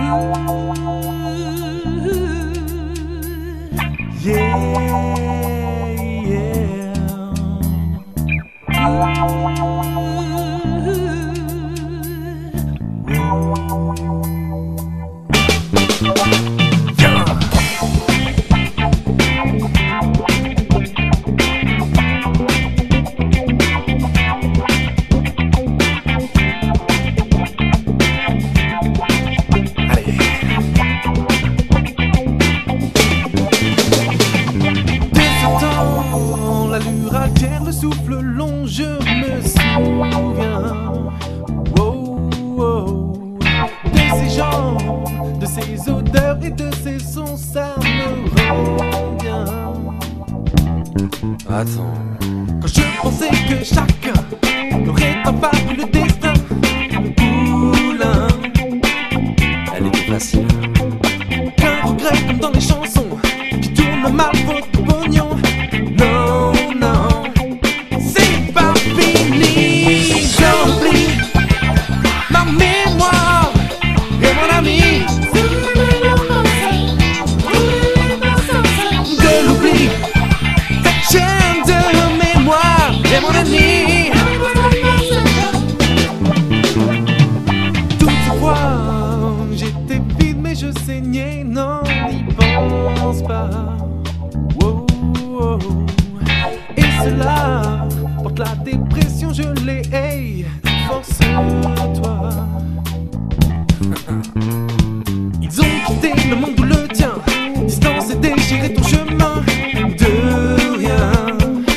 Le souffle long, je me souviens de ces gens, de ces odeurs et de ces sons, ça me rend bien. Attends. Quand je pensais que chacun aurait un fabuleux destin, poulain, Elle était facile. qu'un regret comme dans les chansons qui tournent mal votre pognon. Non, non. Ma mémoire est mon ami. De l'oubli, cette chaîne de mémoire est mon ennemi. Toutes ces fois j'étais vide mais je saignais. Non, n'y pense pas. Et cela porte la dépression, je l'ai. Hey, force-toi. Ils ont quitté le monde ou le tien, distance et déchiré ton chemin de rien.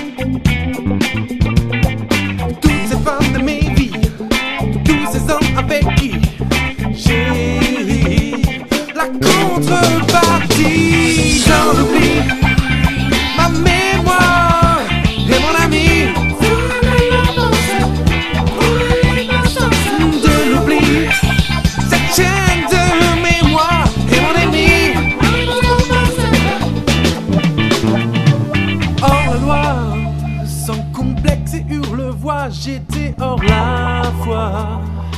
Toutes ces femmes de mes vies, tous ces hommes avec qui j'ai ri. La contrepartie, j'en oublie. Ma mémoire est mon ami. J'étais hors la foi.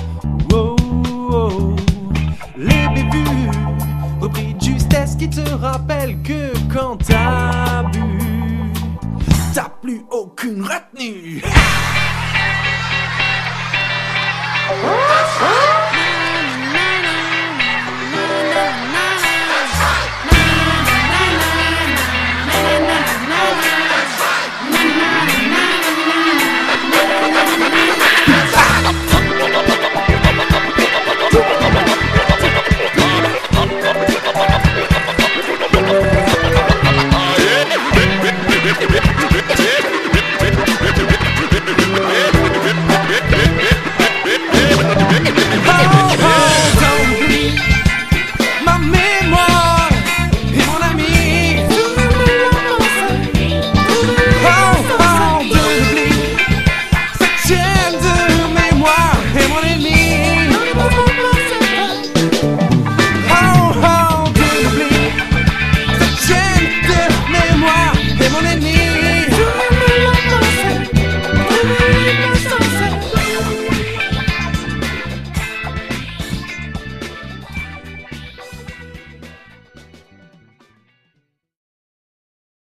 Les bévues repris de justesse qui te rappellent que quand t'as bu, t'as plus aucune retenue.